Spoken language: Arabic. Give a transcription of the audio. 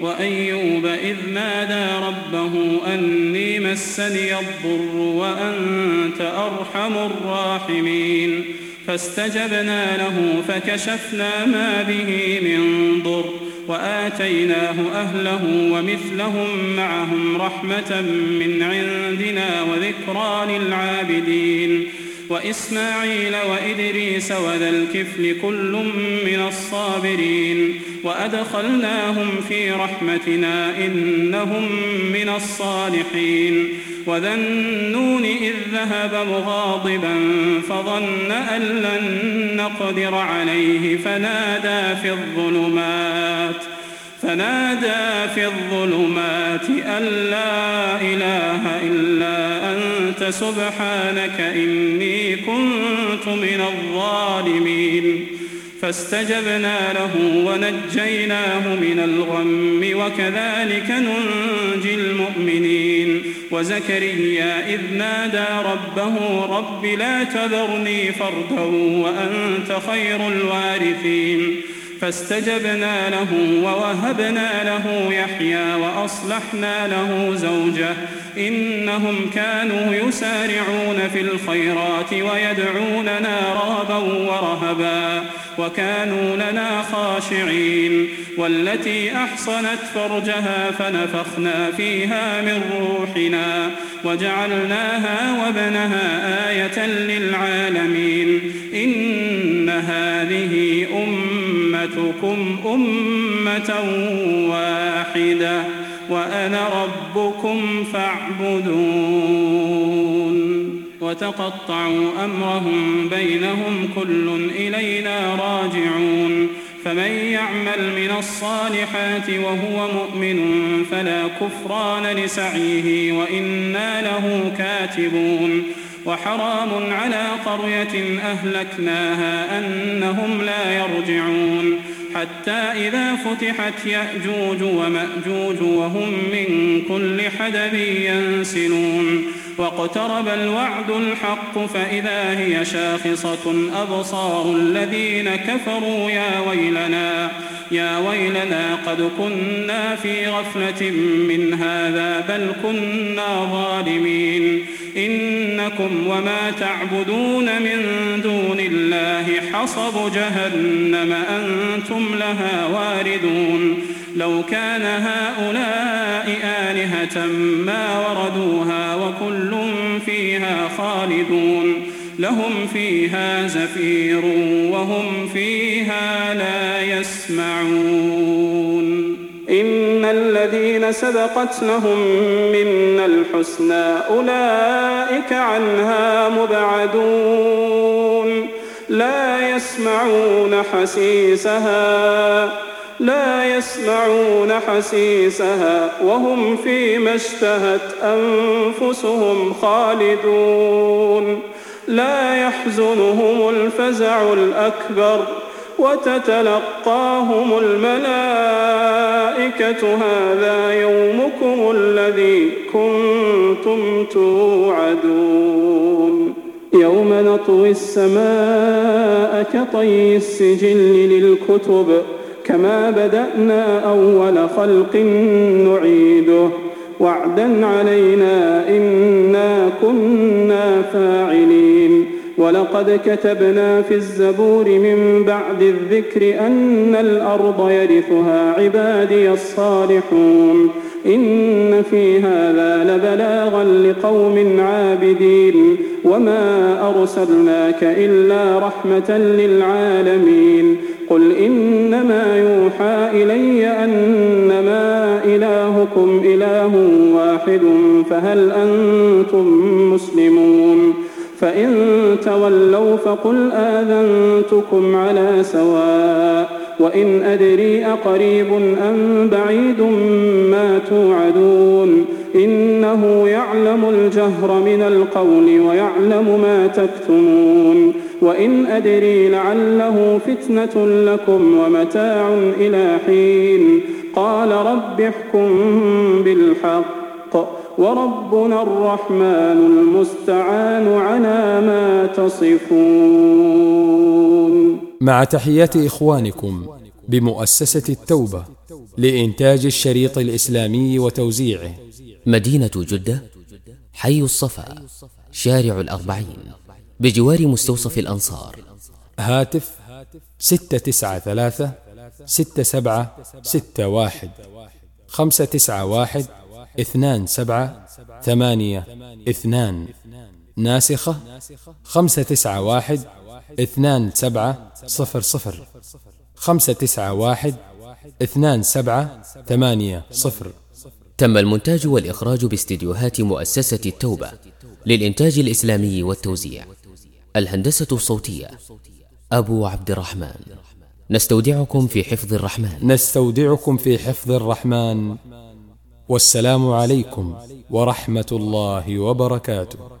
وأيوب إذ نادى ربه أني مسني الضر وأنت أرحم الراحمين فاستجبنا له فكشفنا ما به من ضر وآتيناه أهله ومثلهم معهم رحمة من عندنا وذكرى للعابدين وإسماعيل وإدريس وذا الكفل كل من الصابرين وأدخلناهم في رحمتنا إنهم من الصالحين وذا النون إذ ذهب مغاضبا فظن أن لن نقدر عليه فنادى في الظلمات أن لا إله إلا أنت سبحانك إني كنت من الظالمين فاستجبنا له ونجيناه من الغم وكذلك ننجي المؤمنين وزكريا إذ نادى ربه رب لا تذرني فردا وأنت خير الوارثين فاستجبنا له ووهبنا له يحيى وأصلحنا له زوجه إنهم كانوا يسارعون في الخيرات ويدعوننا رغبا ورهبا وكانوا لنا خاشعين والتي أحصنت فرجها فنفخنا فيها من روحنا وجعلناها وابنها آية للعالمين إن هذه أمتكم أمة واحدة وأنا ربكم فاعبدون وتقطعوا أمرهم بينهم كل إلينا راجعون فمن يعمل من الصالحات وهو مؤمن فلا كفران لسعيه وإنا له كاتبون وحرام على قرية أهلكناها أنهم لا يرجعون حتى إذا فتحت يأجوج ومأجوج وهم من كل حدب ينسلون واقترب الوعد الحق فإذا هي شاخصة أبصار الذين كفروا يا ويلنا قد كنا في غفلة من هذا بل كنا ظالمين إنكم وما تعبدون من دون الله حصب جهنم أنتم لها واردون لو كان هؤلاء آلهة ما وردوها وكل فيها خالدون لهم فيها زفير وهم فيها لا يسمعون إن الذين سبقت لهم منا الحسنى أولئك عنها مبعدون لا يسمعون حسيسها وهم فيما اشتهت أنفسهم خالدون لا يحزنهم الفزع الأكبر وتتلقاهم الملائكة هذا يومكم الذي كنتم توعدون يوم نطوي السماء كطي السجل للكتب كما بدأنا أول خلق نعيده وعدا علينا إنا كنا فاعلين ولقد كتبنا في الزبور من بعد الذكر أن الأرض يرثها عبادي الصالحون إن في هذا لبلاغا لقوم عابدين وما أرسلناك إلا رحمة للعالمين قل إنما يوحى إلي أنما إلهكم إله واحد فهل أنتم مسلمون فإن تولوا فقل آذنتكم على سواء وإن أدري أقريب أم بعيد ما توعدون إنه يعلم الجهر من القول ويعلم ما تكتمون وإن أدري لعله فتنة لكم ومتاع إلى حين قال رب احكم بالحق وربنا الرحمن المستعان على ما تصفون. مع تحيات إخوانكم بمؤسسة التوبة لإنتاج الشريط الإسلامي وتوزيعه. مدينة جدة، حي الصفا، شارع الأربعين، بجوار مستوصف الأنصار. هاتف 693 6761 591 2782. ناسخة 591 2700 591 2780. تم المونتاج والإخراج باستديوهات مؤسسة التوبة للإنتاج الإسلامي والتوزيع. الهندسة الصوتية أبو عبد الرحمن. نستودعكم في حفظ الرحمن. والسلام عليكم ورحمة الله وبركاته.